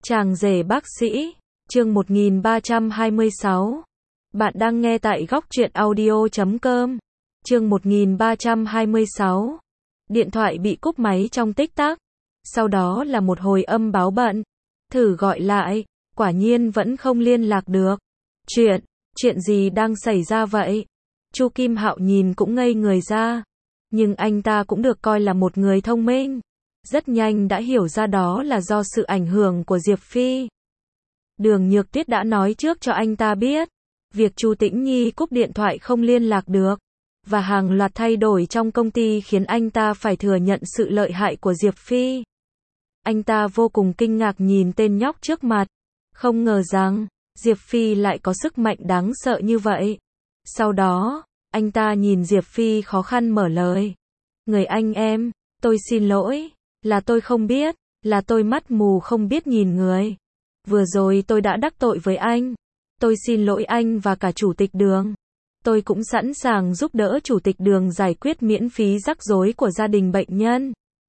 Chàng rể bác sĩ, chương 1326. Bạn đang nghe tại góc truyện audio.com. Chương 1326. Điện thoại bị cúp máy trong tích tắc. Sau đó là một hồi âm báo bận. Thử gọi lại, quả nhiên vẫn không liên lạc được. Chuyện gì đang xảy ra vậy? Chu Kim Hạo nhìn cũng ngây người ra. Nhưng anh ta cũng được coi là một người thông minh. Rất nhanh đã hiểu ra đó là do sự ảnh hưởng của Diệp Phi. Đường Nhược Tuyết đã nói trước cho anh ta biết. Việc Chu Tĩnh Nhi cúp điện thoại không liên lạc được. Và hàng loạt thay đổi trong công ty khiến anh ta phải thừa nhận sự lợi hại của Diệp Phi. Anh ta vô cùng kinh ngạc nhìn tên nhóc trước mặt. Không ngờ rằng, Diệp Phi lại có sức mạnh đáng sợ như vậy. Sau đó, anh ta nhìn Diệp Phi khó khăn mở lời. Người anh em, tôi xin lỗi, là tôi không biết, là tôi mắt mù không biết nhìn người. Vừa rồi tôi đã đắc tội với anh. Tôi xin lỗi anh và cả chủ tịch Đường. Tôi cũng sẵn sàng giúp đỡ chủ tịch Đường giải quyết miễn phí rắc rối của gia đình bệnh nhân.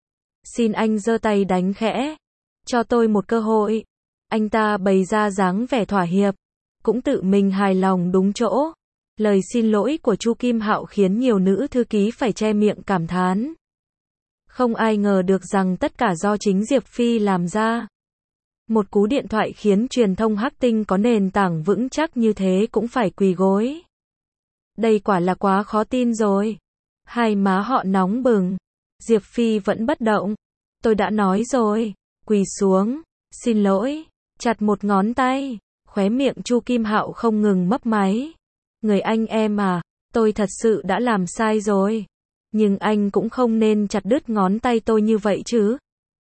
Xin anh giơ tay đánh khẽ. Cho tôi một cơ hội. Anh ta bày ra dáng vẻ thỏa hiệp. Cũng tự mình hài lòng đúng chỗ. Lời xin lỗi của Chu Kim Hạo khiến nhiều nữ thư ký phải che miệng cảm thán. Không ai ngờ được rằng tất cả do chính Diệp Phi làm ra. Một cú điện thoại khiến truyền thông Hắc Tinh có nền tảng vững chắc như thế cũng phải quỳ gối. Đây quả là quá khó tin rồi. Hai má họ nóng bừng. Diệp Phi vẫn bất động. Tôi đã nói rồi. Quỳ xuống. Xin lỗi. Chặt một ngón tay. Khóe miệng Chu Kim Hạo không ngừng mấp máy. Người anh em à, tôi thật sự đã làm sai rồi. Nhưng anh cũng không nên chặt đứt ngón tay tôi như vậy chứ.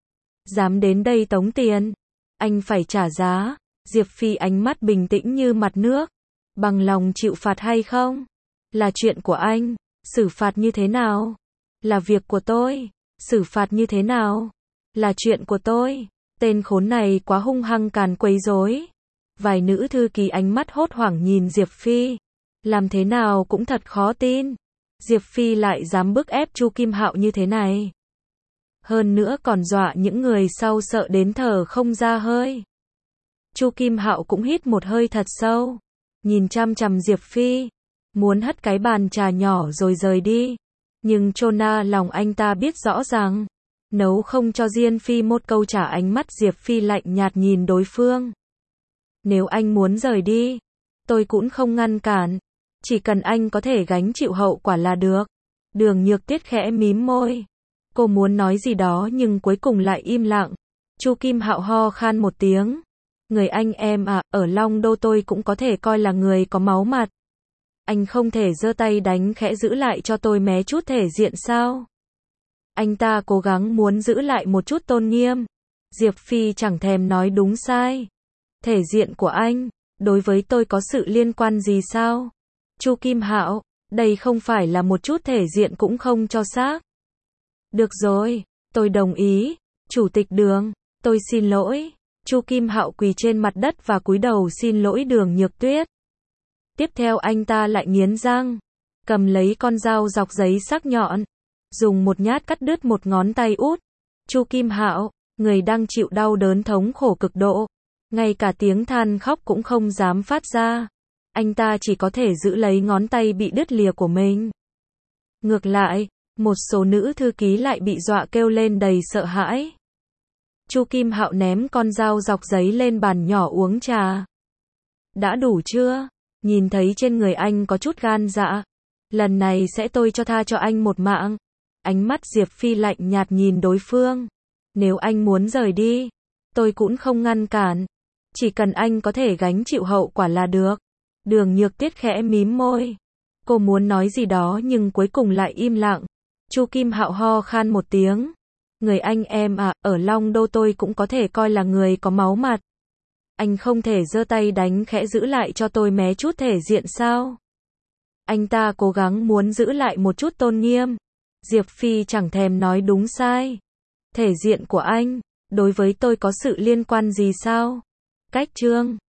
Dám đến đây tống tiền. Anh phải trả giá. Diệp Phi ánh mắt bình tĩnh như mặt nước. Bằng lòng chịu phạt hay không? Là chuyện của anh. Xử phạt như thế nào? Là việc của tôi. Xử phạt như thế nào? Là chuyện của tôi. Tên khốn này quá hung hăng càn quấy rối. Vài nữ thư ký ánh mắt hốt hoảng nhìn Diệp Phi. Làm thế nào cũng thật khó tin. Diệp Phi lại dám bức ép Chu Kim Hạo như thế này. Hơn nữa còn dọa những người sau sợ đến thở không ra hơi. Chu Kim Hạo cũng hít một hơi thật sâu. Nhìn chăm chăm Diệp Phi. Muốn hất cái bàn trà nhỏ rồi rời đi. Nhưng Chona lòng anh ta biết rõ ràng. Nấu không cho Diên Phi một câu trả ánh mắt Diệp Phi lạnh nhạt nhìn đối phương. Nếu anh muốn rời đi, tôi cũng không ngăn cản. Chỉ cần anh có thể gánh chịu hậu quả là được. Đường Nhược Tuyết khẽ mím môi. Cô muốn nói gì đó nhưng cuối cùng lại im lặng. Chu Kim Hạo ho khan một tiếng. Người anh em à, ở Long Đô tôi cũng có thể coi là người có máu mặt. Anh không thể giơ tay đánh khẽ giữ lại cho tôi mé chút thể diện sao? Anh ta cố gắng muốn giữ lại một chút tôn nghiêm. Diệp Phi chẳng thèm nói đúng sai. Thể diện của anh, đối với tôi có sự liên quan gì sao? Chu Kim Hạo, đây không phải là một chút thể diện cũng không cho xác. Được rồi, tôi đồng ý. Chủ tịch Đường, tôi xin lỗi. Chu Kim Hạo quỳ trên mặt đất và cúi đầu xin lỗi Đường Nhược Tuyết. Tiếp theo anh ta lại nghiến răng, cầm lấy con dao dọc giấy sắc nhọn, dùng một nhát cắt đứt một ngón tay út. Chu Kim Hạo, người đang chịu đau đớn thống khổ cực độ, ngay cả tiếng than khóc cũng không dám phát ra. Anh ta chỉ có thể giữ lấy ngón tay bị đứt lìa của mình. Ngược lại, một số nữ thư ký lại bị dọa kêu lên đầy sợ hãi. Chu Kim Hạo ném con dao dọc giấy lên bàn nhỏ uống trà. Đã đủ chưa? Nhìn thấy trên người anh có chút gan dạ. Lần này sẽ tôi cho tha cho anh một mạng. Ánh mắt Diệp Phi lạnh nhạt nhìn đối phương. Nếu anh muốn rời đi, tôi cũng không ngăn cản. Chỉ cần anh có thể gánh chịu hậu quả là được. Đường Nhược Tuyết khẽ mím môi. Cô muốn nói gì đó nhưng cuối cùng lại im lặng. Chu Kim Hạo ho khan một tiếng. Người anh em à, ở Long Đô tôi cũng có thể coi là người có máu mặt. Anh không thể giơ tay đánh khẽ giữ lại cho tôi mé chút thể diện sao? Anh ta cố gắng muốn giữ lại một chút tôn nghiêm. Diệp Phi chẳng thèm nói đúng sai. Thể diện của anh, đối với tôi có sự liên quan gì sao? Cách chương